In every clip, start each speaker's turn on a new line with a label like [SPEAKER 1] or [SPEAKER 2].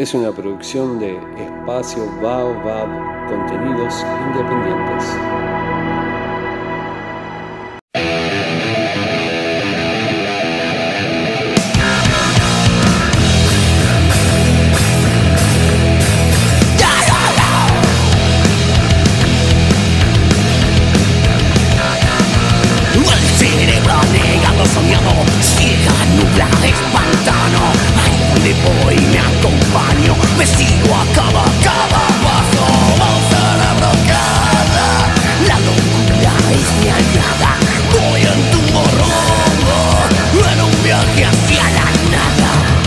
[SPEAKER 1] es una producción de Espacio Baobab, contenidos independientes.
[SPEAKER 2] Soñado, ciega, nubla, espantano. Ahí donde voy me acompaño. Me sigo a cada paso. Un cerebro cada. La locura es mi aliada. Voy en tu morrongo, en un viaje hacia la nada.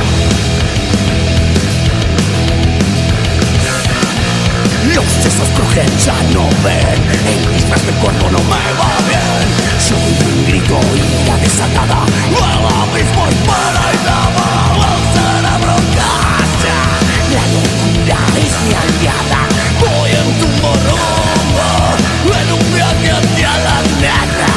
[SPEAKER 2] Los sesos crujen, ya no ven. El disfraz del cuerpo no me va bien. Soy un grito, ira desatada. El abismo espera y llama. El cerebro calla. La locura es mi aliada. Voy en tu morrongo, en un viaje hacia la nada.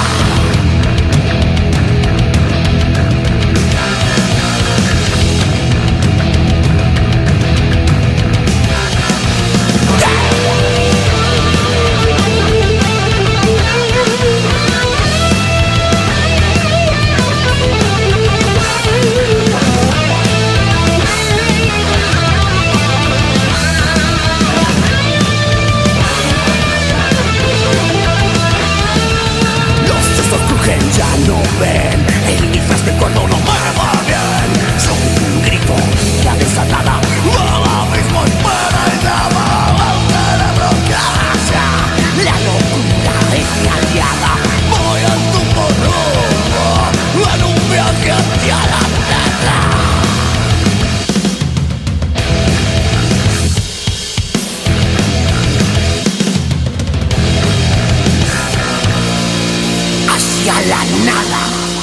[SPEAKER 2] Ya no ven, el disfraz de cuando no me va bien. Soy un grito, ira desatada. El abismo espera y llama. El cerebro calla. La locura es mi aliada. Voy en tu morrongo, en un viaje hacia la tierra. Hacia la nada.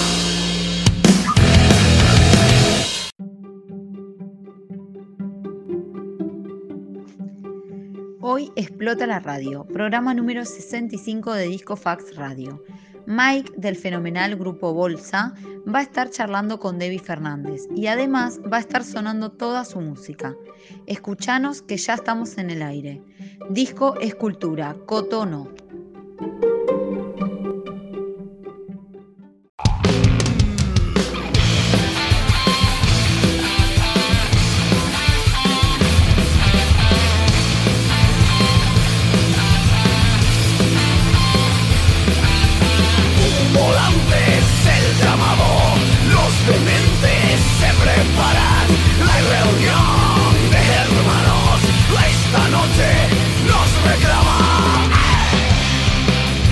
[SPEAKER 3] Hoy explota la radio, programa número 65 de Disco Fax Radio. Mike del fenomenal grupo Bolsa va a estar charlando con Debbie Fernández y además va a estar sonando toda su música. Escuchanos que ya estamos en el aire. Disco es cultura, Cotono.
[SPEAKER 2] Dementes se preparan, hay reunión de hermanos, esta noche nos reclama.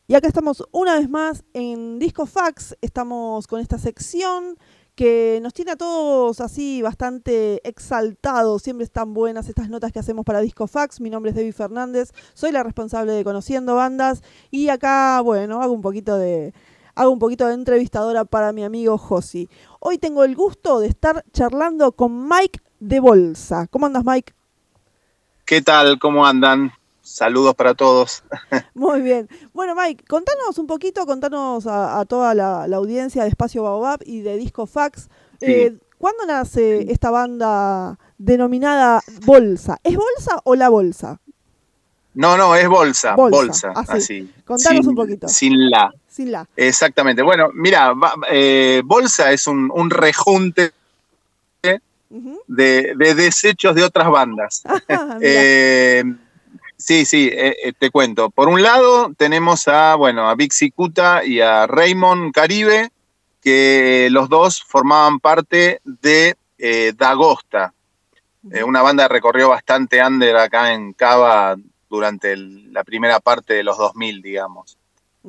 [SPEAKER 4] Y acá estamos una vez más en Disco Fax, estamos con esta sección que nos tiene a todos así bastante exaltados. Siempre están buenas estas notas que hacemos para Disco Fax. Mi nombre es Debbie Fernández, soy la responsable de Conociendo Bandas y acá, bueno, hago un poquito de entrevistadora para mi amigo Josi. Hoy tengo el gusto de estar charlando con Mike de Bolsa. ¿Cómo andas, Mike?
[SPEAKER 5] ¿Qué tal? ¿Cómo andan? Saludos para todos.
[SPEAKER 4] Muy bien. Bueno, Mike, contanos un poquito, a toda la audiencia de Espacio Baobab y de Disco Fax.
[SPEAKER 5] Sí.
[SPEAKER 4] ¿Cuándo nace esta banda denominada Bolsa? ¿Es Bolsa o La Bolsa?
[SPEAKER 5] No, es Bolsa. Bolsa, así.
[SPEAKER 4] Contanos un poquito.
[SPEAKER 5] Sin la.
[SPEAKER 4] Sin la.
[SPEAKER 5] Exactamente. Bueno, mira, Bolsa es un rejunte de desechos de otras bandas. Sí, te cuento. Por un lado tenemos a Big Cicuta y a Raymond Caribe, que los dos formaban parte de Dagosta, una banda que recorrió bastante under acá en Cava durante la primera parte de los 2000, digamos.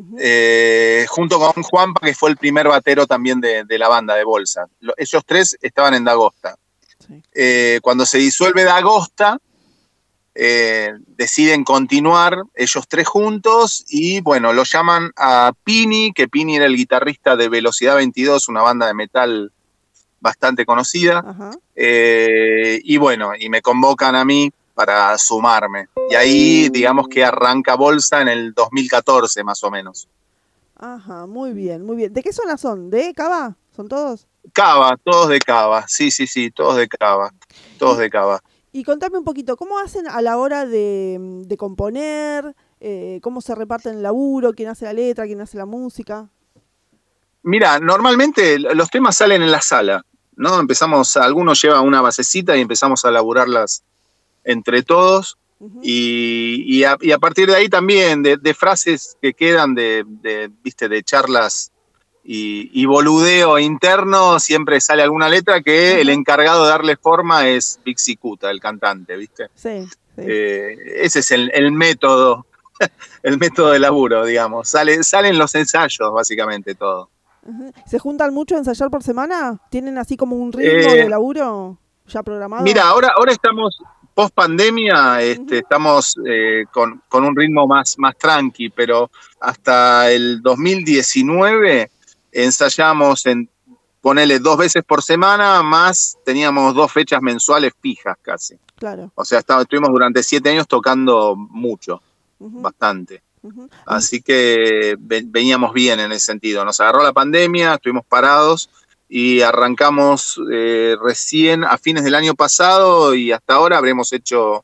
[SPEAKER 5] Junto con Juanpa, que fue el primer batero también de la banda de Bolsa. Ellos tres estaban en Dagosta. Sí. Cuando se disuelve Dagosta, deciden continuar ellos tres juntos y bueno, lo llaman a Pini, que Pini era el guitarrista de Velocidad 22, una banda de metal bastante conocida. Y bueno, y me convocan a mí para sumarme. Y ahí digamos que arranca Bolsa en el 2014 más o menos.
[SPEAKER 4] Ajá, muy bien, muy bien. ¿De qué zona son? ¿De Cava? ¿Son todos?
[SPEAKER 5] Cava, todos de Cava, sí, todos de Cava, todos de Cava.
[SPEAKER 4] Y contame un poquito, ¿cómo hacen a la hora de componer? ¿Cómo se reparten el laburo? ¿Quién hace la letra? ¿Quién hace la música? Mira,
[SPEAKER 5] normalmente los temas salen en la sala, ¿no? Algunos llevan una basecita y empezamos a laburarlas entre todos. Y a partir de ahí también, de frases que quedan de charlas y boludeo interno, siempre sale alguna letra que el encargado de darle forma es Vic Cicuta, el cantante, ¿viste?
[SPEAKER 4] Sí.
[SPEAKER 5] Ese es el método, el método de laburo, digamos. Salen los ensayos, básicamente, todo.
[SPEAKER 4] ¿Se juntan mucho a ensayar por semana? ¿Tienen así como un ritmo de laburo ya programado?
[SPEAKER 5] Mira, ahora estamos post pandemia, estamos con un ritmo más tranqui, pero hasta el 2019 ensayamos ponele 2 veces por semana, más teníamos 2 fechas mensuales fijas casi.
[SPEAKER 4] Claro.
[SPEAKER 5] O sea, estuvimos durante 7 años tocando mucho, bastante. Así que veníamos bien en ese sentido. Nos agarró la pandemia, estuvimos parados y arrancamos recién a fines del año pasado y hasta ahora habremos hecho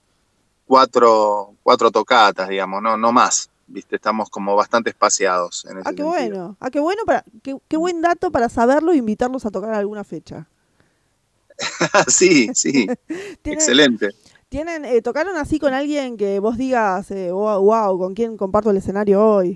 [SPEAKER 5] 4 tocatas, digamos, no más. ¿Viste? Estamos como bastante espaciados en ese sentido.
[SPEAKER 4] Bueno. Qué bueno, qué buen dato para saberlo e invitarlos a tocar alguna fecha.
[SPEAKER 5] Sí. Excelente.
[SPEAKER 4] ¿Tocaron así con alguien que vos digas, wow, con quién comparto el escenario hoy?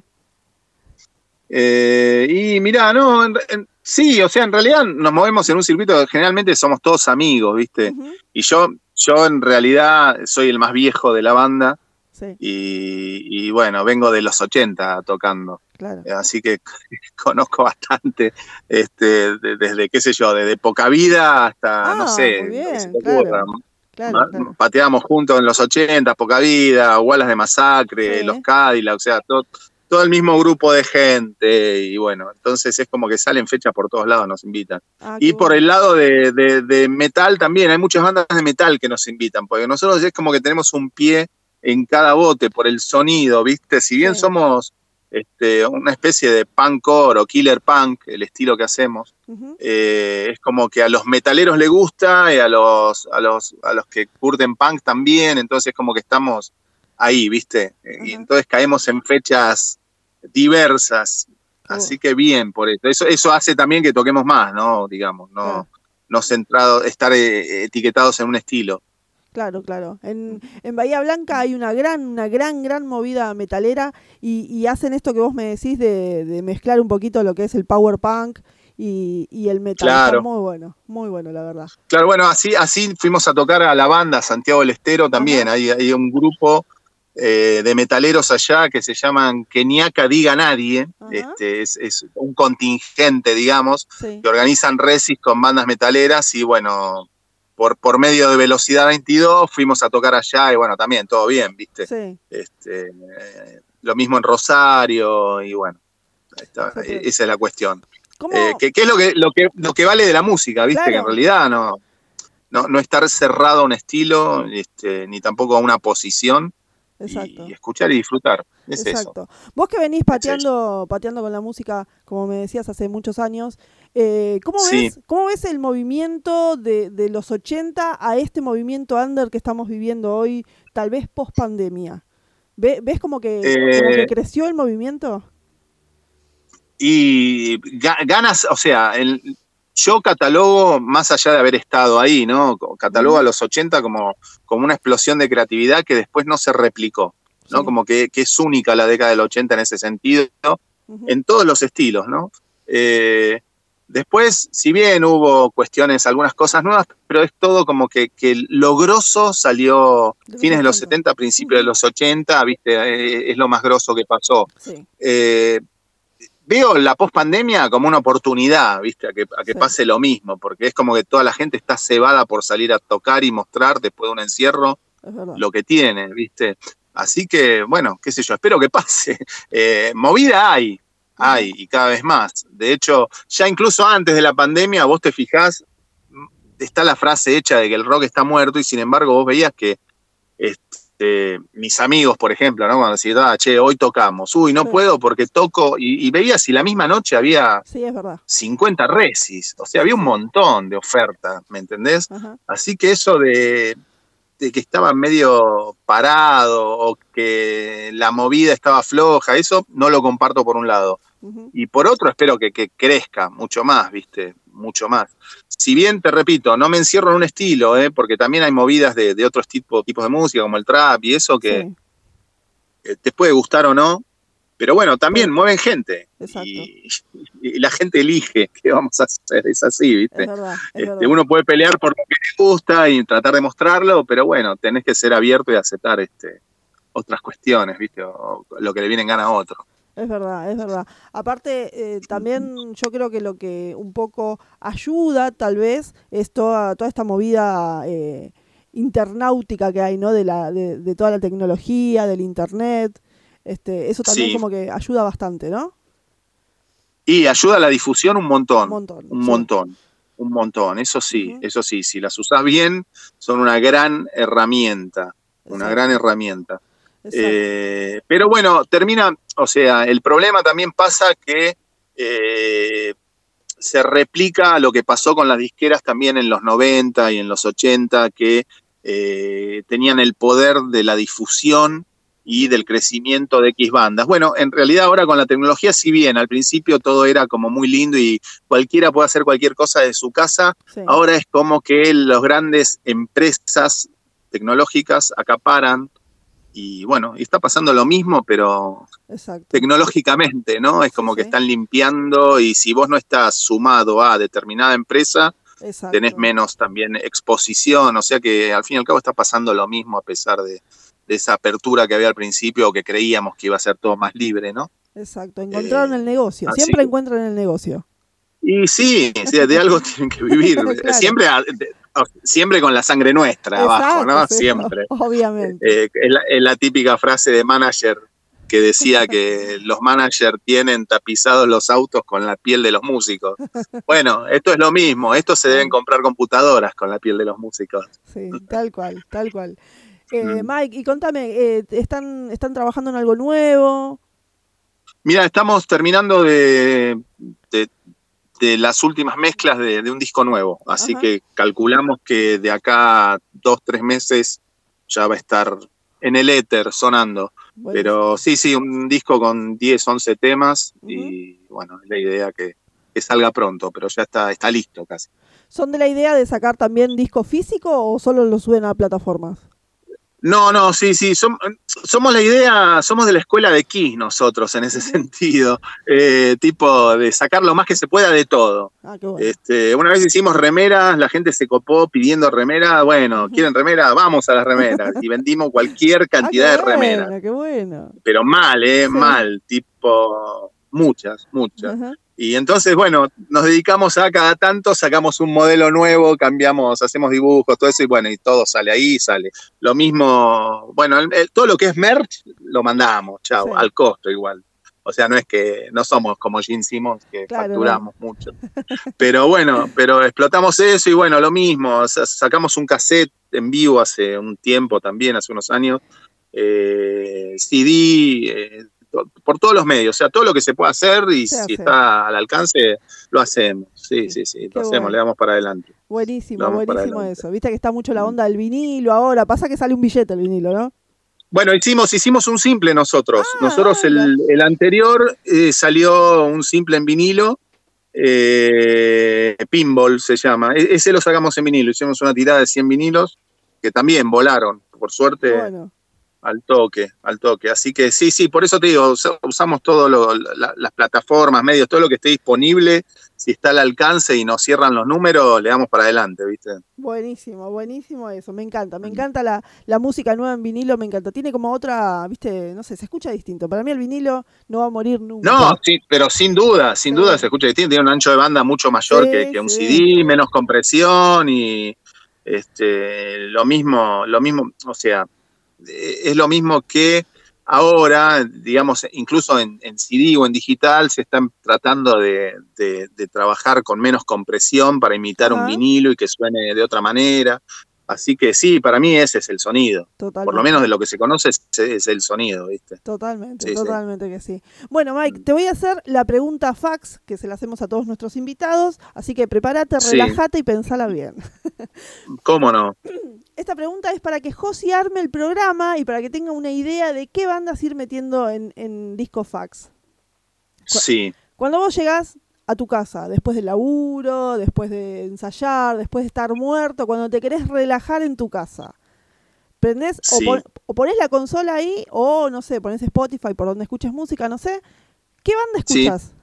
[SPEAKER 5] Y mirá, no, sí, o sea, en realidad nos movemos en un circuito que generalmente somos todos amigos, ¿viste? Y yo en realidad soy el más viejo de la banda. Sí. Y bueno, vengo de los 80 tocando. Claro. Así que conozco bastante, desde, qué sé yo, desde Poca Vida hasta, no sé,
[SPEAKER 4] muy bien,
[SPEAKER 5] claro. Pateábamos juntos en los 80, Poca Vida, Walas de Masacre, Los Cadillacs, o sea, todo el mismo grupo de gente. Y bueno, entonces es como que salen fechas por todos lados, nos invitan. Y por el lado de metal también, hay muchas bandas de metal que nos invitan, porque nosotros es como que tenemos un pie en cada bote por el sonido, ¿viste? Si bien somos una especie de punkcore o killer punk, el estilo que hacemos, es como que a los metaleros les gusta y a los que curten punk también, entonces como que estamos ahí, ¿viste? Y entonces caemos en fechas diversas, así que bien por eso. Eso hace también que toquemos más, ¿no? Digamos, no estar etiquetados en un estilo.
[SPEAKER 4] Claro. En Bahía Blanca hay una gran movida metalera y hacen esto que vos me decís de mezclar un poquito lo que es el power punk y el metal.
[SPEAKER 5] Claro.
[SPEAKER 4] Está muy bueno, la verdad.
[SPEAKER 5] Claro, bueno, así fuimos a tocar a la banda Santiago del Estero también. Hay un grupo de metaleros allá que se llaman Keniaka Diga Nadie. Es un contingente, digamos,
[SPEAKER 4] sí,
[SPEAKER 5] que organizan recis con bandas metaleras y bueno, por medio de Velocidad 22 fuimos a tocar allá y bueno, también todo bien, ¿viste?
[SPEAKER 4] sí.
[SPEAKER 5] Lo mismo en Rosario y bueno, esa es la cuestión. ¿Qué es lo que vale de la música, ¿viste? Claro. Que en realidad no estar cerrado a un estilo, ni tampoco a una posición.
[SPEAKER 4] Exacto.
[SPEAKER 5] Y escuchar y disfrutar.
[SPEAKER 4] Exacto. Eso. Vos que venís pateando con la música, como me decías, hace muchos años, ¿cómo ves el movimiento de los 80 a este movimiento under que estamos viviendo hoy, tal vez post pandemia? ¿Ves como que creció el movimiento?
[SPEAKER 5] Y ganas, o sea, yo catalogo, más allá de haber estado ahí, ¿no? Catalogo a los 80 como una explosión de creatividad que después no se replicó, ¿no? Sí. Como que es única la década del 80 en ese sentido, en todos los estilos, ¿no? Después, si bien hubo cuestiones, algunas cosas nuevas, pero es todo como que lo grosso salió fines de los 70, principios de los 80, ¿viste? Es lo más grosso que pasó. Sí. Veo la pospandemia como una oportunidad, ¿viste? A que pase lo mismo, porque es como que toda la gente está cebada por salir a tocar y mostrar después de un encierro lo que tiene, ¿viste? Así que, bueno, qué sé yo, espero que pase. Movida hay, y cada vez más. De hecho, ya incluso antes de la pandemia, vos te fijás, está la frase hecha de que el rock está muerto y sin embargo vos veías que mis amigos, por ejemplo, ¿no? Cuando decían, che, hoy tocamos, no puedo porque toco, y veía si la misma noche había 50 recis, o sea, había un montón de ofertas, ¿me entendés? Así que eso de que estaba medio parado o que la movida estaba floja, eso no lo comparto por un lado. Y por otro espero que crezca mucho más, ¿viste? Mucho más. Si bien, te repito, no me encierro en un estilo, porque también hay movidas de otros tipos de música, como el trap y eso, que te puede gustar o no, pero bueno, también mueven gente. Y la gente elige qué vamos a hacer, es así, ¿viste?
[SPEAKER 4] Es verdad.
[SPEAKER 5] Uno puede pelear por lo que le gusta y tratar de mostrarlo, pero bueno, tenés que ser abierto y aceptar otras cuestiones, ¿viste? O lo que le viene en gana a otro.
[SPEAKER 4] Es verdad. Aparte, también yo creo que lo que un poco ayuda, tal vez, es toda esta movida internautica que hay, ¿no? De toda la tecnología, del internet. Eso también como que ayuda bastante, ¿no?
[SPEAKER 5] Y ayuda a la difusión un montón. Un montón. Eso sí, si las usás bien, son una gran herramienta. Una gran herramienta. Pero bueno, o sea, el problema también pasa que se replica lo que pasó con las disqueras también en los 90 y en los 80, que tenían el poder de la difusión y del crecimiento de X bandas. Bueno, en realidad ahora con la tecnología, si bien al principio todo era como muy lindo y cualquiera puede hacer cualquier cosa de su casa, ahora es como que las grandes empresas tecnológicas acaparan. Y bueno, y está pasando lo mismo, pero tecnológicamente, ¿no? Es como que están limpiando y si vos no estás sumado a determinada empresa, tenés menos también exposición. O sea que al fin y al cabo está pasando lo mismo a pesar de esa apertura que había al principio o que creíamos que iba a ser todo más libre, ¿no?
[SPEAKER 4] Exacto, encontraron el negocio. Siempre encuentran el negocio.
[SPEAKER 5] Y sí, de algo tienen que vivir. Siempre con la sangre nuestra abajo, ¿no? Siempre.
[SPEAKER 4] Obviamente.
[SPEAKER 5] Es la típica frase de manager que decía que los managers tienen tapizados los autos con la piel de los músicos. Bueno, esto es lo mismo. Esto se deben comprar computadoras con la piel de los músicos.
[SPEAKER 4] Sí, tal cual. Mike, y contame, ¿están trabajando en algo nuevo?
[SPEAKER 5] Mira, estamos terminando de las últimas mezclas de un disco nuevo, así que calculamos que de acá a 2-3 meses ya va a estar en el éter sonando. Bueno. Pero sí, un disco con 10-11 temas y bueno, es la idea que salga pronto, pero ya está listo casi.
[SPEAKER 4] ¿Son de la idea de sacar también disco físico o solo lo suben a plataformas?
[SPEAKER 5] No, sí, somos la idea, somos de la escuela de Kiss nosotros en ese sentido, tipo de sacar lo más que se pueda de todo.
[SPEAKER 4] Qué bueno.
[SPEAKER 5] Una vez hicimos remeras, la gente se copó pidiendo remeras, bueno, ¿quieren remeras? Vamos a las remeras, y vendimos cualquier cantidad de remeras.
[SPEAKER 4] Qué bueno.
[SPEAKER 5] Pero mal,
[SPEAKER 4] Sí.
[SPEAKER 5] mal, tipo muchas. Y entonces, bueno, nos dedicamos a cada tanto, sacamos un modelo nuevo, cambiamos, hacemos dibujos, todo eso, y bueno, y todo sale ahí, sale. Lo mismo, bueno, todo lo que es merch, lo mandamos, chao,
[SPEAKER 4] Sí.
[SPEAKER 5] al costo igual. O sea, no es que, no somos como Gene Simmons, que facturamos mucho. Pero bueno, explotamos eso, y bueno, lo mismo, sacamos un cassette en vivo hace un tiempo también, hace unos años, CD, por todos los medios, o sea, todo lo que se puede hacer, y si está al alcance, lo hacemos. Sí, lo hacemos, bueno. Le damos para adelante.
[SPEAKER 4] Buenísimo eso. Viste que está mucho la onda del vinilo ahora, pasa que sale un billete el vinilo, ¿no?
[SPEAKER 5] Bueno, hicimos un simple nosotros. Nosotros el anterior salió un simple en vinilo, Pinball se llama. Ese lo sacamos en vinilo, hicimos una tirada de 100 vinilos, que también volaron, por suerte. Bueno. Al toque. Así que sí, por eso te digo, usamos todo las plataformas, medios, todo lo que esté disponible. Si está al alcance y nos cierran los números, le damos para adelante, ¿viste?
[SPEAKER 4] Buenísimo eso, me encanta la música nueva en vinilo, me encanta. Tiene como otra, ¿viste? No sé, se escucha distinto. Para mí el vinilo no va a morir nunca.
[SPEAKER 5] No, sí, pero sin duda se escucha distinto. Tiene un ancho de banda mucho mayor que un CD, menos compresión y lo mismo, o sea, es lo mismo que ahora, digamos, incluso en CD o en digital se están tratando de trabajar con menos compresión para imitar un vinilo y que suene de otra manera. Así que sí, para mí ese es el sonido. Totalmente. Por lo menos de lo que se conoce es el sonido, ¿viste?
[SPEAKER 4] Totalmente que sí. Bueno, Mike, te voy a hacer la pregunta fax, que se la hacemos a todos nuestros invitados, así que prepárate, relájate y pensala bien.
[SPEAKER 5] ¿Cómo no?
[SPEAKER 4] Esta pregunta es para que Josi arme el programa y para que tenga una idea de qué bandas ir metiendo en Disco Fax.
[SPEAKER 5] Sí.
[SPEAKER 4] Cuando vos llegás a tu casa, después del laburo, después de ensayar, después de estar muerto, cuando te querés relajar en tu casa, prendés o ponés la consola ahí, o no sé, ponés Spotify por donde escuches música, no sé. ¿Qué banda escuchás?
[SPEAKER 5] Sí.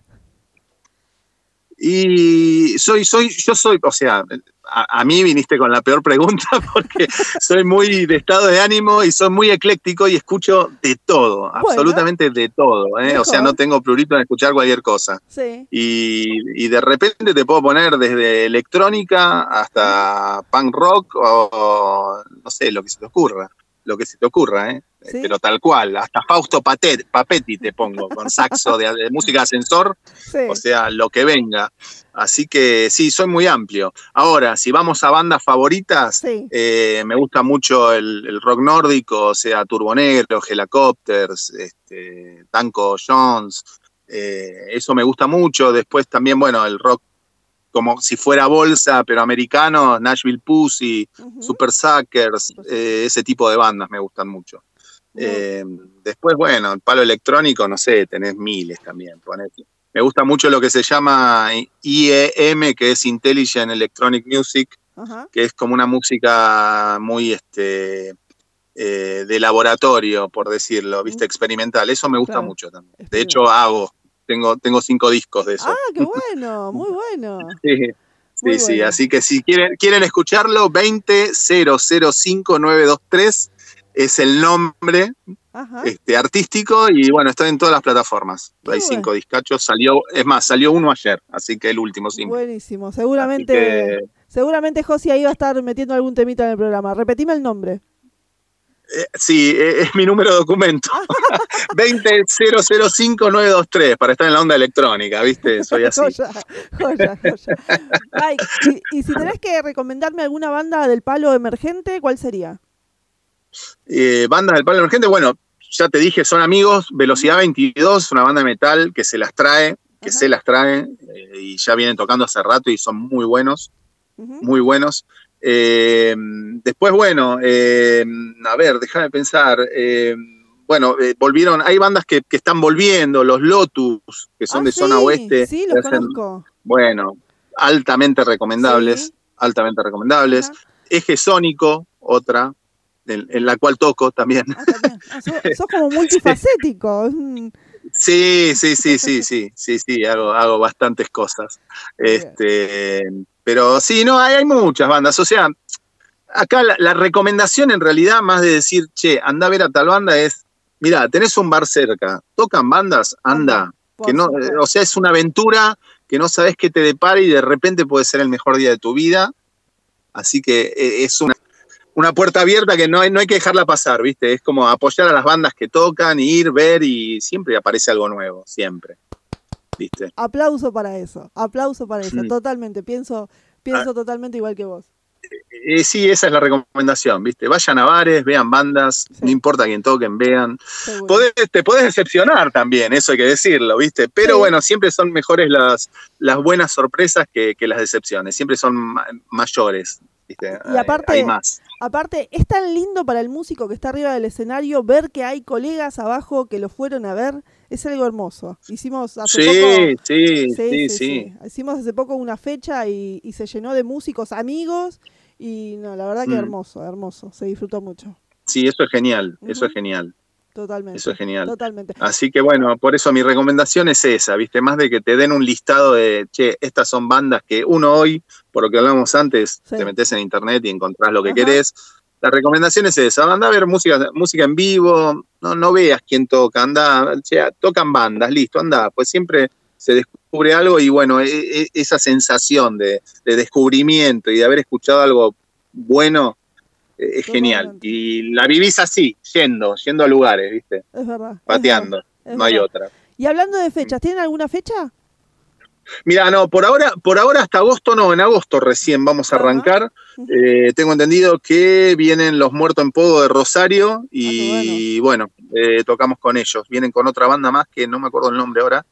[SPEAKER 5] Y yo soy, o sea, a mí viniste con la peor pregunta porque soy muy de estado de ánimo y soy muy ecléctico y escucho de todo, absolutamente de todo, o sea, no tengo prurito en escuchar cualquier cosa.
[SPEAKER 4] Sí.
[SPEAKER 5] Y de repente te puedo poner desde electrónica hasta punk rock o no sé, lo que se te ocurra, ¿Sí? Pero tal cual, hasta Fausto Papetti te pongo, con saxo de música de ascensor, o sea, lo que venga. Así que sí, soy muy amplio. Ahora, si vamos a bandas favoritas, me gusta mucho el rock nórdico, o sea, Turbonegro, Helicopters, Danko Jones, eso me gusta mucho. Después también, bueno, el rock como si fuera bolsa, pero americano, Nashville Pussy, Super Suckers, ese tipo de bandas me gustan mucho. Después, bueno, el palo electrónico, no sé, tenés miles también. Me gusta mucho lo que se llama IEM, que es Intelligent Electronic Music, que es como una música muy de laboratorio, por decirlo, ¿viste? Experimental. Eso me gusta mucho también. De hecho, tengo 5 discos de eso.
[SPEAKER 4] Ah, qué bueno, muy bueno.
[SPEAKER 5] Sí, así que si quieren escucharlo, 20005923 es el nombre artístico, y bueno, está en todas las plataformas. Hay 5 discachos, salió uno ayer, así que el último simple.
[SPEAKER 4] Buenísimo, seguramente Josi ahí va a estar metiendo algún temita en el programa. Repetime el nombre.
[SPEAKER 5] Sí, es mi número de documento. 20005923 para estar en la onda electrónica, ¿viste? Soy así.
[SPEAKER 4] Joya. Mike, y si tenés que recomendarme alguna banda del palo emergente, ¿cuál sería?
[SPEAKER 5] Bandas del palo emergente, bueno, ya te dije, son amigos. Velocidad 22, una banda de metal que se las trae, y ya vienen tocando hace rato y son muy buenos, muy buenos. Después, bueno, a ver, déjame pensar. Bueno, volvieron, hay bandas que están volviendo, los Lotus, que son de zona oeste.
[SPEAKER 4] Sí, los conozco.
[SPEAKER 5] Bueno, altamente recomendables. Eje Sónico, otra. en la cual toco también.
[SPEAKER 4] También. Sos como multifacético.
[SPEAKER 5] Sí, hago bastantes cosas. Pero sí, no, hay muchas bandas. O sea, acá la recomendación en realidad, más de decir, che, anda a ver a tal banda, es, mirá, tenés un bar cerca, tocan bandas, anda. Que no, o sea, es una aventura que no sabés qué te depara y de repente puede ser el mejor día de tu vida. Así que es una puerta abierta que no hay que dejarla pasar, ¿viste? Es como apoyar a las bandas que tocan, ir, ver, y siempre aparece algo nuevo, siempre, ¿viste?
[SPEAKER 4] Aplauso para eso, totalmente, pienso totalmente igual que vos.
[SPEAKER 5] Sí, esa es la recomendación, ¿viste? Vayan a bares, vean bandas, no importa quién toquen, vean. Te podés decepcionar también, eso hay que decirlo, ¿viste? Pero bueno, siempre son mejores las buenas sorpresas que las decepciones, siempre son mayores, ¿viste?
[SPEAKER 4] Y aparte,
[SPEAKER 5] hay más.
[SPEAKER 4] Aparte, es tan lindo para el músico que está arriba del escenario ver que hay colegas abajo que lo fueron a ver, es algo hermoso. Hicimos hace poco... Sí. Hicimos hace poco una fecha y se llenó de músicos amigos y no, la verdad que hermoso, se disfrutó mucho.
[SPEAKER 5] Sí, eso es genial, eso es genial.
[SPEAKER 4] Totalmente.
[SPEAKER 5] Eso es genial.
[SPEAKER 4] Totalmente.
[SPEAKER 5] Así que bueno, por eso mi recomendación es esa, ¿viste? Más de que te den un listado de, che, estas son bandas que uno hoy, por lo que hablamos antes, te metes en internet y encontrás lo que querés. La recomendación es esa, anda a ver música en vivo, no veas quién toca, anda, che, tocan bandas, listo, anda, pues siempre se descubre algo y bueno, esa sensación de descubrimiento y de haber escuchado algo bueno, es genial. Y la vivís así, yendo a lugares, ¿viste?
[SPEAKER 4] Es verdad.
[SPEAKER 5] Pateando, no hay otra.
[SPEAKER 4] Y hablando de fechas, ¿tienen alguna fecha?
[SPEAKER 5] Mira, no, por ahora hasta agosto no, en agosto recién vamos a arrancar. Tengo entendido que vienen Los Muertos en Pogo de Rosario y bueno, tocamos con ellos. Vienen con otra banda más que no me acuerdo el nombre ahora.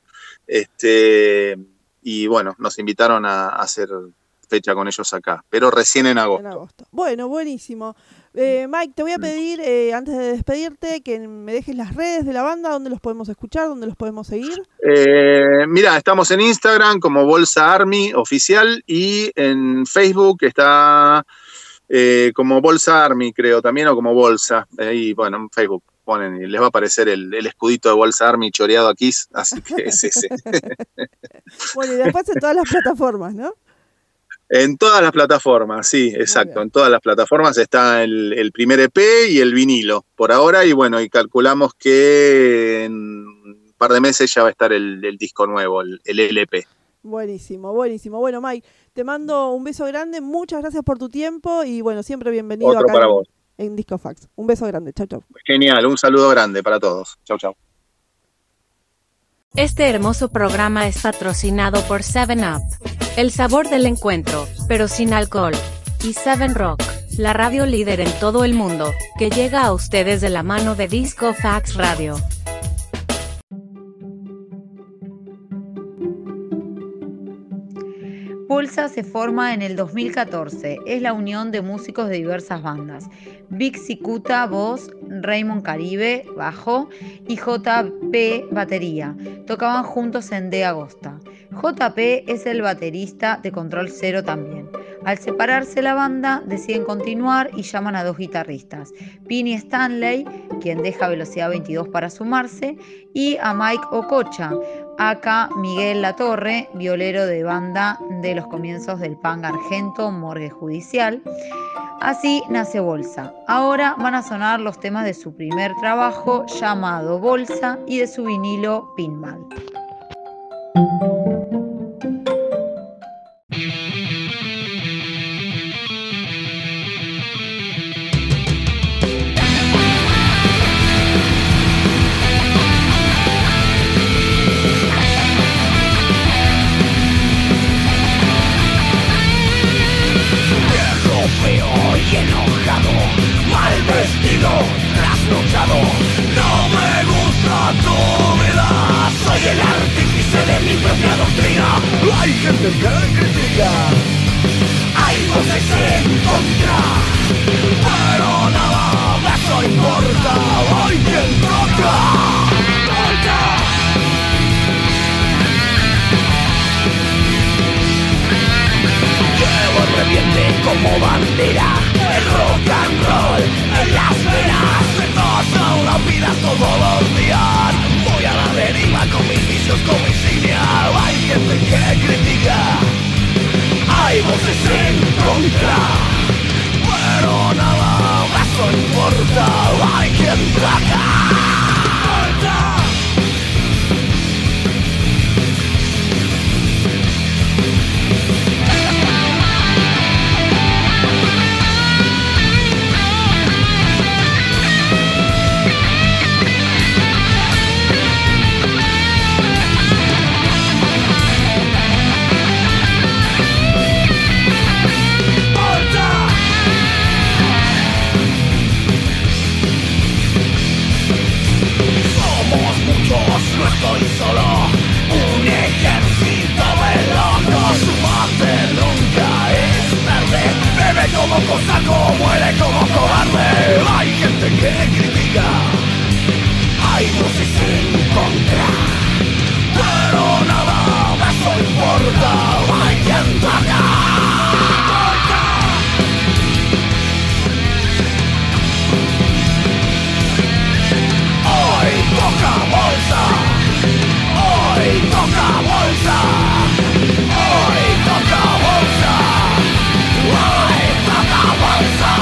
[SPEAKER 5] Y bueno, nos invitaron a hacer fecha con ellos acá, pero recién en agosto.
[SPEAKER 4] Bueno, buenísimo. Mike, te voy a pedir, antes de despedirte, que me dejes las redes de la banda, donde los podemos escuchar, donde los podemos seguir.
[SPEAKER 5] Mira, estamos en Instagram como Bolsa Army Oficial y en Facebook está como Bolsa Army, creo también, o como Bolsa. Y bueno, en Facebook ponen y les va a aparecer el escudito de Bolsa Army choreado aquí, así que es ese.
[SPEAKER 4] Bueno, y después en todas las plataformas, ¿no?
[SPEAKER 5] En todas las plataformas, sí, exacto. En todas las plataformas está el primer EP y el vinilo por ahora. Y bueno, y calculamos que en un par de meses ya va a estar el disco nuevo, el LP.
[SPEAKER 4] Buenísimo. Bueno, Mike, te mando un beso grande. Muchas gracias por tu tiempo y bueno, siempre bienvenido.
[SPEAKER 5] Otro
[SPEAKER 4] acá
[SPEAKER 5] para vos.
[SPEAKER 4] En Disco Fax. Un beso grande. Chau.
[SPEAKER 5] Genial, un saludo grande para todos. Chau.
[SPEAKER 6] Este hermoso programa es patrocinado por 7up, el sabor del encuentro, pero sin alcohol, y 7Rock, la radio líder en todo el mundo, que llega a ustedes de la mano de Disco Fax Radio.
[SPEAKER 3] Bolsa se forma en el 2014, es la unión de músicos de diversas bandas. Vic Cicuta, voz, Raymond Caribe, bajo y JP, batería. Tocaban juntos en De Agosta. JP es el baterista de Control Cero también. Al separarse la banda, deciden continuar y llaman a dos guitarristas, Pini Stanley, quien deja Velocidad 22 para sumarse, y a Mike Ococha, aka Miguel Latorre, violero de banda de los comienzos del punk argento Morgue Judicial. Así nace Bolsa. Ahora van a sonar los temas de su primer trabajo llamado Bolsa y de su vinilo Pinball.
[SPEAKER 2] Trasnochado, no me gusta tu vida. Soy el artífice de mi propia doctrina. Hay gente que critica, hay voces en contra, pero nada de eso importa. Hay quien toca. Llevo el reviente como bandera, el rock and roll en la con mis vicios como insignia. Hay gente que critica, hay voces en contra, pero nada de eso importa. Hay quien traga. No estoy solo, un ejército de locos. Su muerte nunca es tarde. Bebe como cosaco, muere como cobarde. Hay gente que critica, hay voces en contra, pero nada de eso importa. Hay quien toca. Hoy toca bolsa. Hoy toca bolsa. Hoy toca bolsa. Hoy toca bolsa.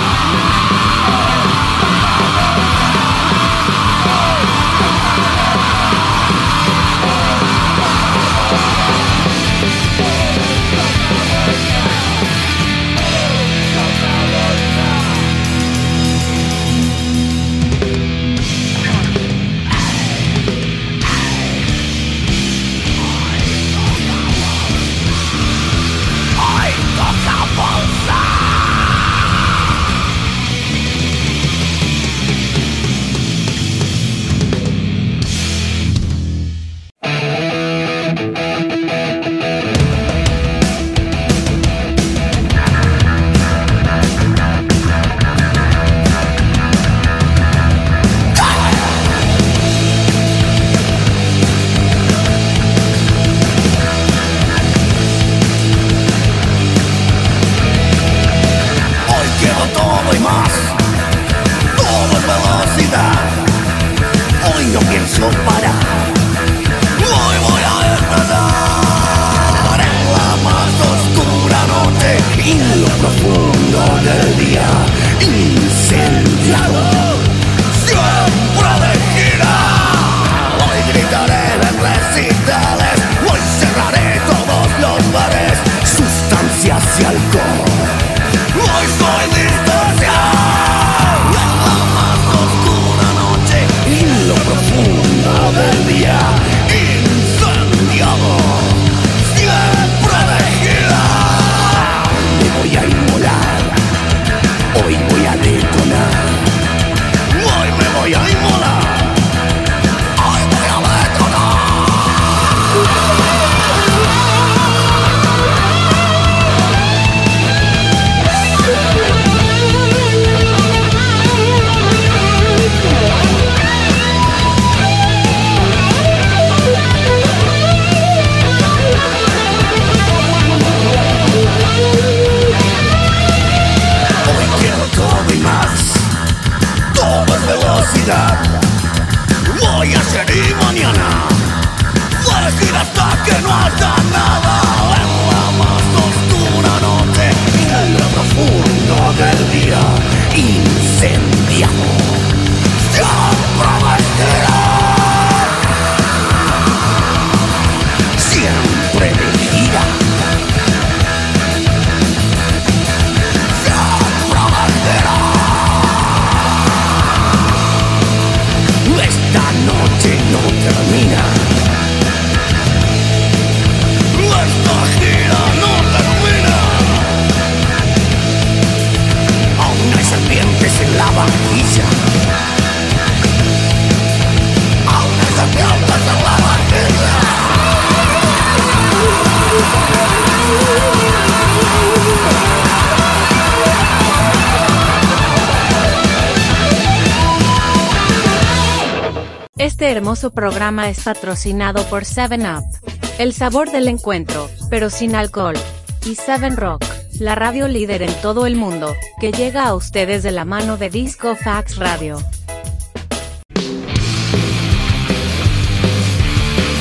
[SPEAKER 6] Este hermoso programa es patrocinado por 7up, el sabor del encuentro, pero sin alcohol, y 7Rock, la radio líder en todo el mundo, que llega a ustedes de la mano de Disco Fax Radio.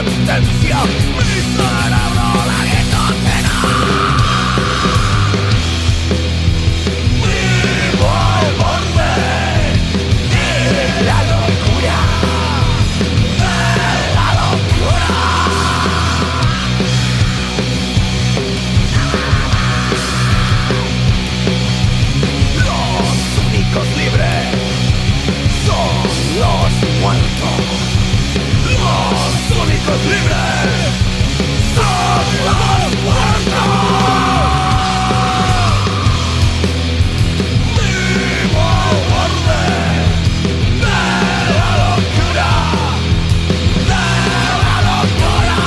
[SPEAKER 2] abstencia, mi cerebro la guillotina. Vivo al borde de la locura, de la locura. Los únicos libres son los muertos. Los únicos libres son los muertos. Vivo al borde de la locura, de la locura.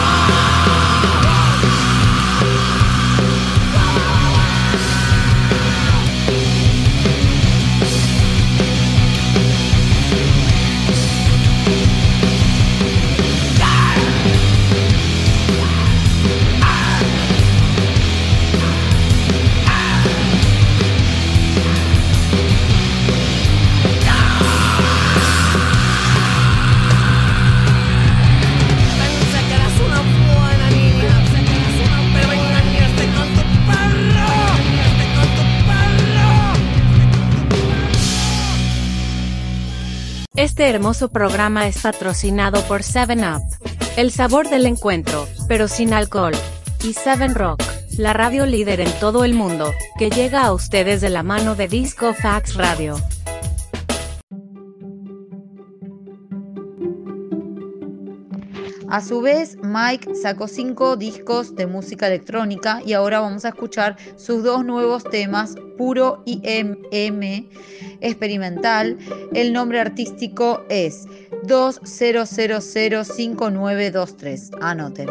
[SPEAKER 2] Pensé que eras una buena niña, pero me engañaste con tu perro, con tu perro.
[SPEAKER 6] Este hermoso programa es patrocinado por 7up, el sabor del encuentro, pero sin alcohol, y 7Rock, la radio líder en todo el mundo, que llega a ustedes de la mano de Disco Facts Radio.
[SPEAKER 3] A su vez, Mike sacó 5 discos de música electrónica y ahora vamos a escuchar sus 2 nuevos temas, Puro y MM experimental. El nombre artístico es 20005923. Anoten.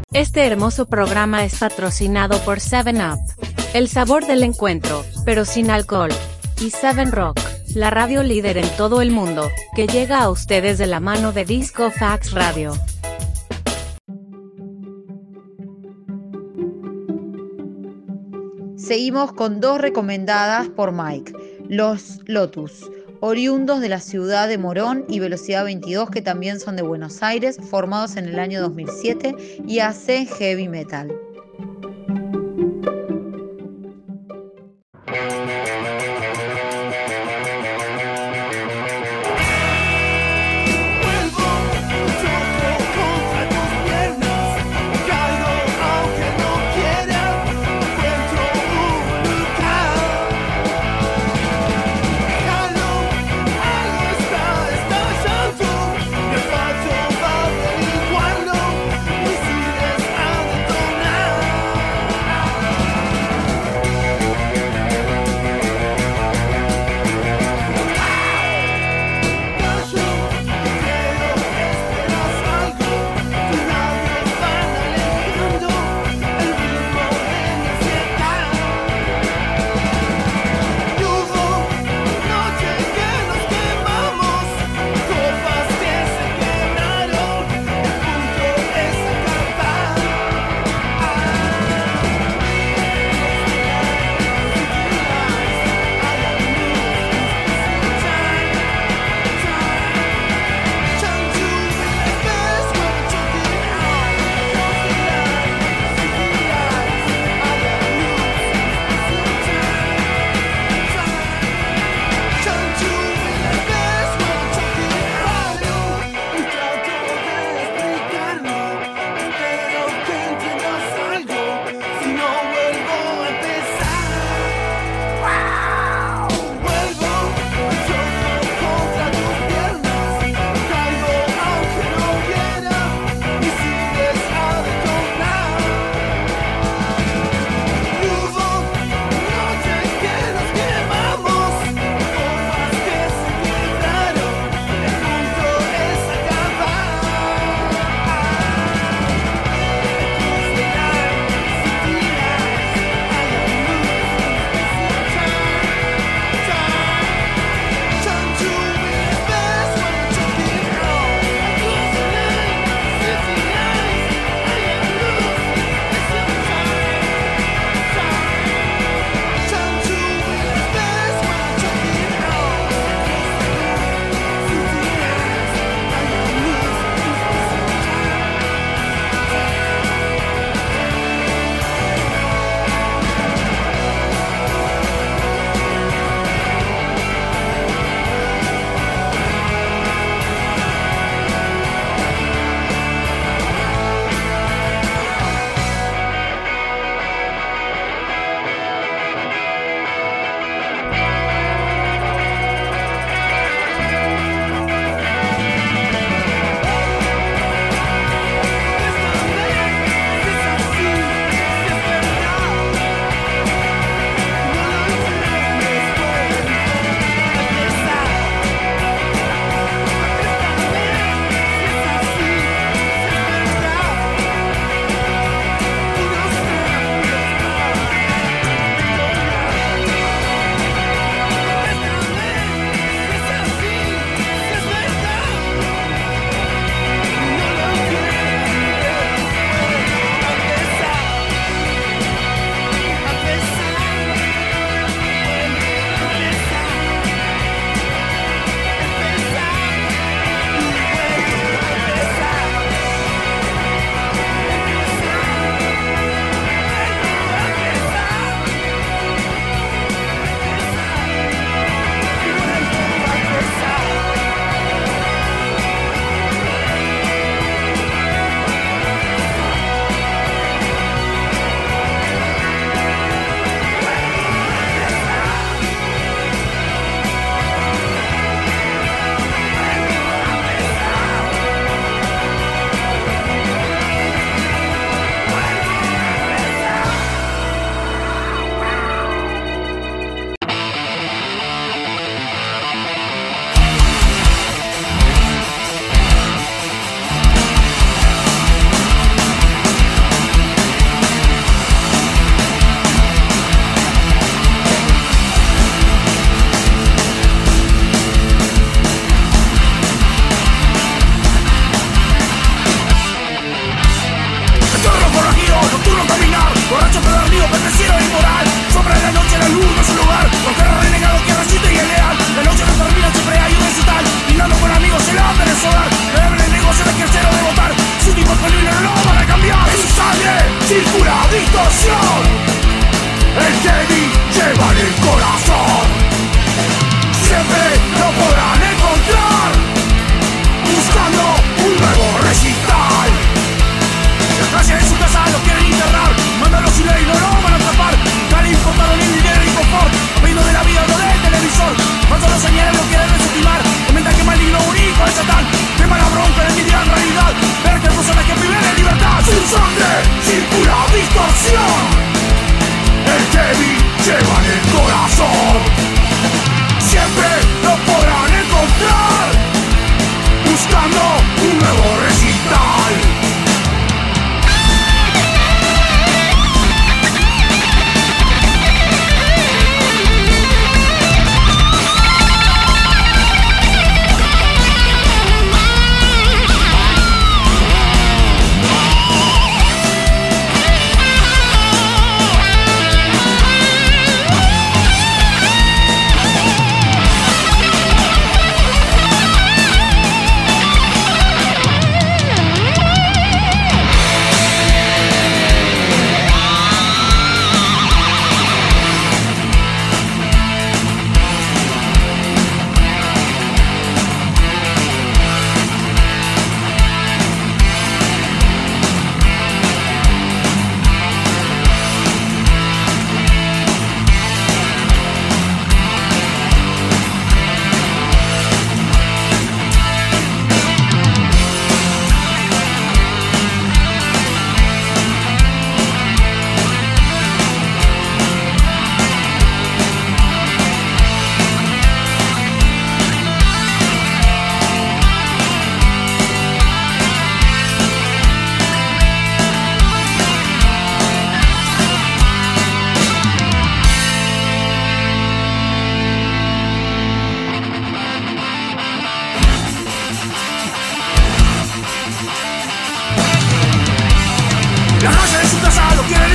[SPEAKER 6] Este hermoso programa es patrocinado por 7up, el sabor del encuentro, pero sin alcohol, y 7Rock, la radio líder en todo el mundo, que llega a ustedes de la mano de Disco Facts Radio.
[SPEAKER 3] Seguimos con 2 recomendadas por Mike. Los Lotus, oriundos de la ciudad de Morón y Velocidad 22, que también son de Buenos Aires, formados en el año 2007 y hacen heavy metal.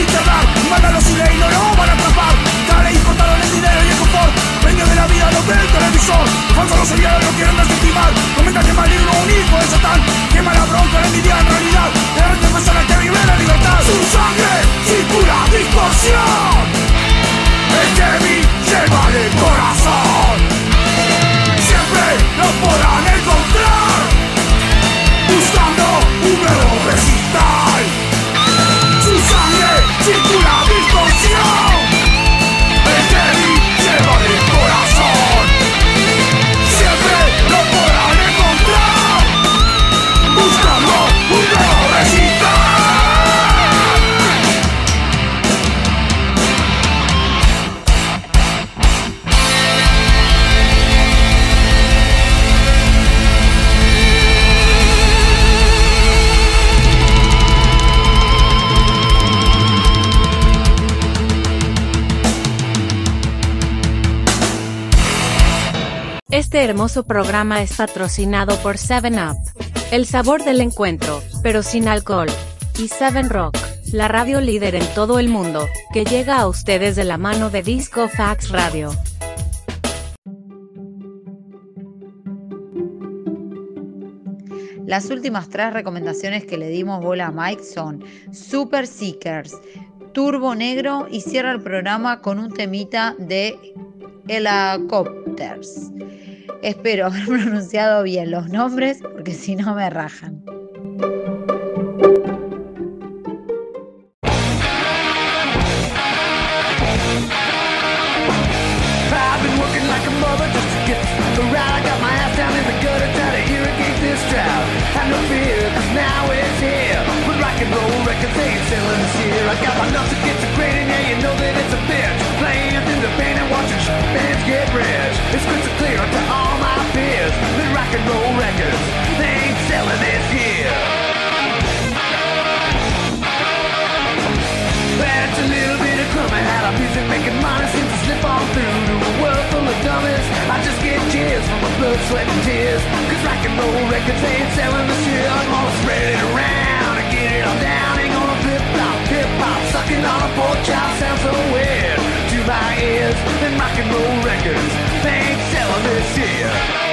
[SPEAKER 2] ni charlar. Mándalo sin ley, no lo van a atrapar. Dale, importaron el dinero y el confort. Dueño de la vida, no ve el televisor. Falso no sería, no quieren desestimar. Comenta que maligno, un hijo de Satán. Quema la bronca, la envidia en realidad. Deben de personas que viven la libertad. Su sangre circula distorsión. El que mi lleva en el corazón. Siempre lo podrán encontrar buscando un nuevo recital. Su sangre circula distorsión. El que mi lleva en el corazón. Siempre lo podrán encontrar buscando un nuevo recital.
[SPEAKER 6] Este hermoso programa es patrocinado por 7up, el sabor del encuentro, pero sin alcohol, y 7Rock, la radio líder en todo el mundo, que llega a ustedes de la mano de Disco Facts Radio.
[SPEAKER 3] Las últimas 3 recomendaciones que le dimos bola a Mike son Super Seekers, Turbo Negro y cierra el programa con un temita de Helicopters. Espero haber pronunciado bien los nombres porque si no me rajan.
[SPEAKER 2] I've been working like a mother just to get around. I got my ass down in the gutter trying to irrigate this drought. Have no fear, cause now it's here. With rock and roll records they ain't selling this year. I got my nuts against the grain and yeah, you know that it's a bitch. Playing through the pain and watching bands get rich. It's crystal clear to all my peers. With rock and roll records they ain't selling this year. That's a little bit of crummy how the music making money seems to slip on through to a world full of dummies. I just get cheers from my blood, sweat and tears. Cause rock and roll records ain't selling this year. I'm gonna spread it around and get it all down. Ain't gonna flip-flop, hip-hop, sucking on a pork chop sounds so weird to my ears. And rock and roll records they ain't selling this year.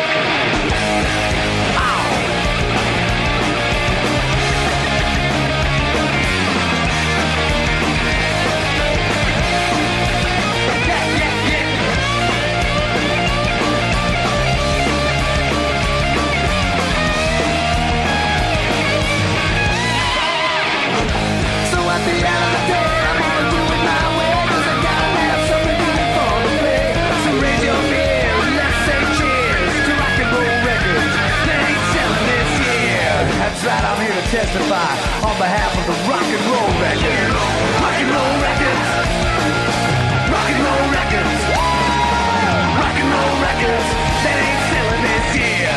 [SPEAKER 2] That's right, I'm here to testify on behalf of the rock and roll records. Rock and roll records. Rock and roll records. Rock and roll records that ain't selling this year.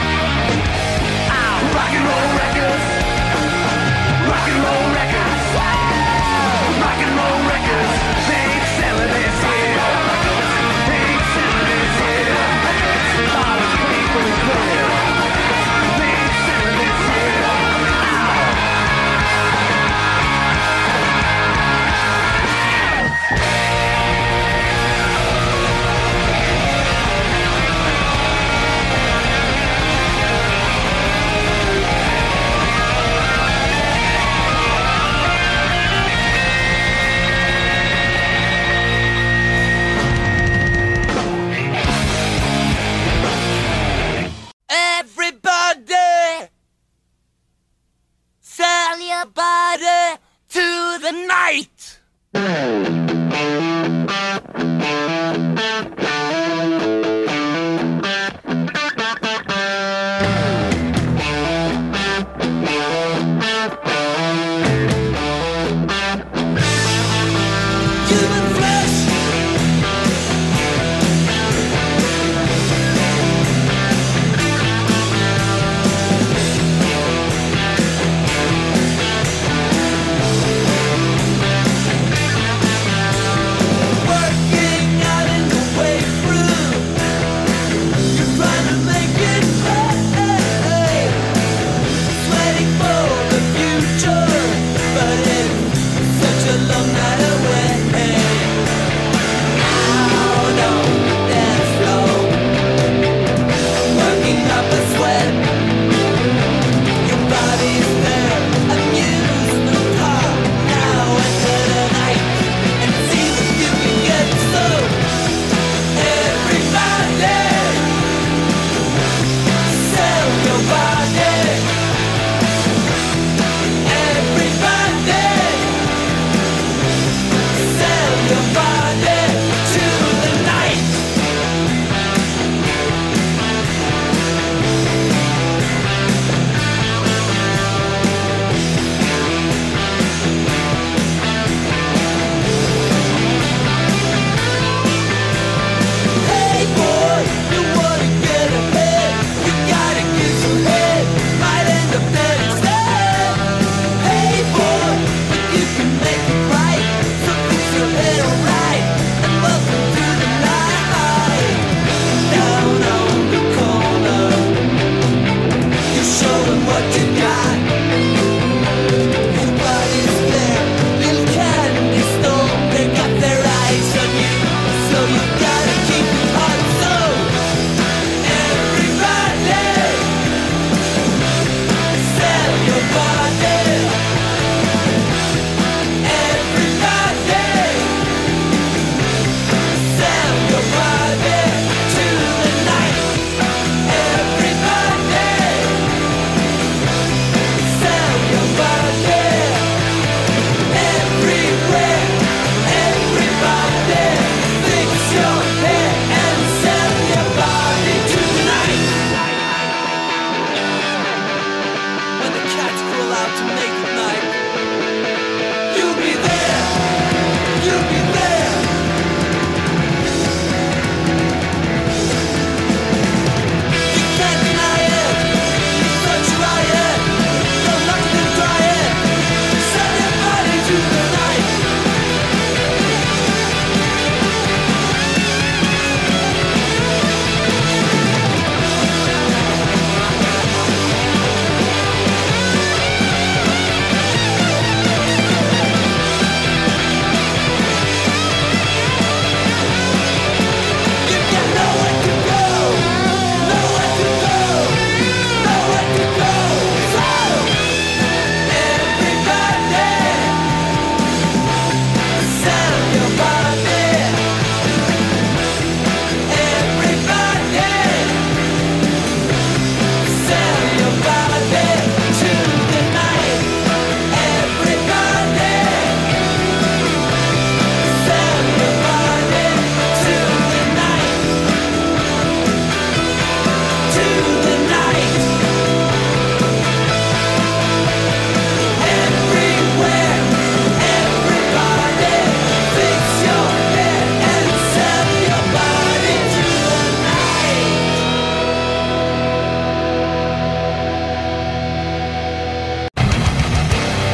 [SPEAKER 2] Rock and roll records. Rock and roll records. Rock and roll records they ain't selling this year. They ain't selling this year. God is painfully clear. Sell your body to the night.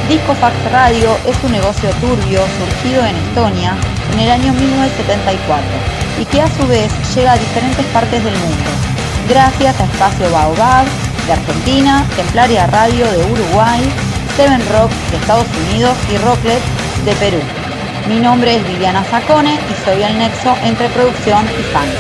[SPEAKER 3] Disco Fax Radio es un negocio turbio surgido en Estonia en el año 1974 y que a su vez llega a diferentes partes del mundo, gracias a Espacio Baobab de Argentina, Templaria Radio de Uruguay, Seven Rock de Estados Unidos y Rocklet de Perú. Mi nombre es Viviana Zacone y soy el nexo entre producción y fans.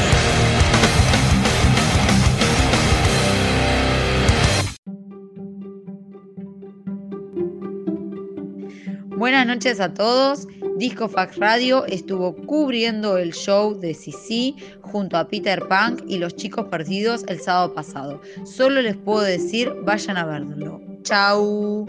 [SPEAKER 3] Buenas noches a todos. Disco Fax Radio estuvo cubriendo el show de CC junto a Peter Punk y Los Chicos Perdidos el sábado pasado. Solo les puedo decir, vayan a verlo. Chau.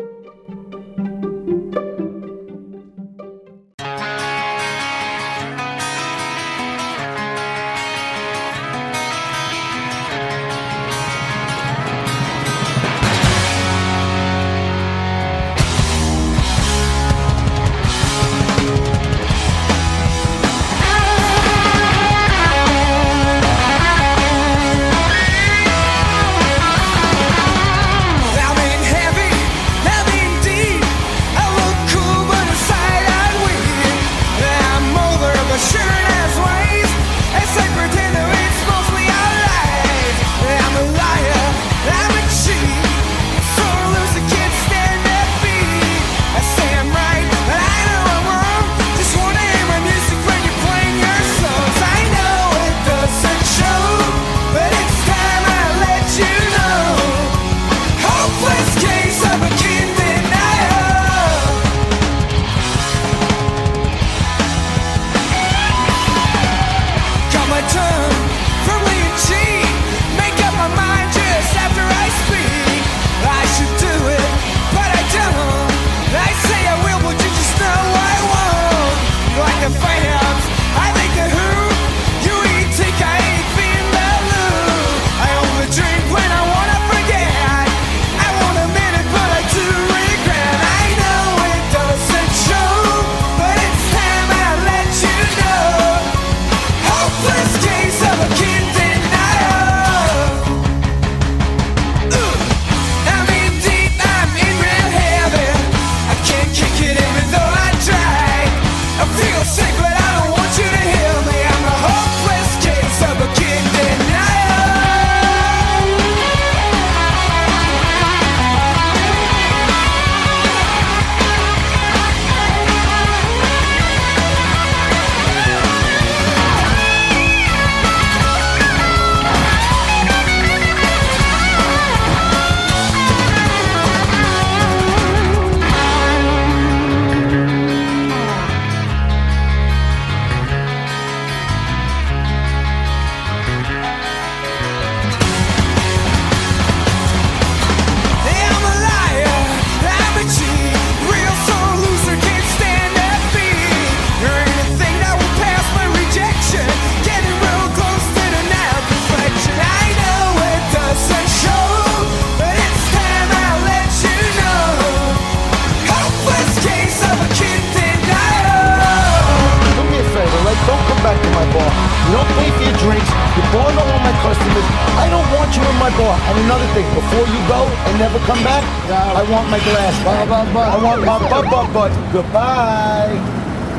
[SPEAKER 2] And another thing, before you go and never come back, I want my glass back. I want my butt. Goodbye.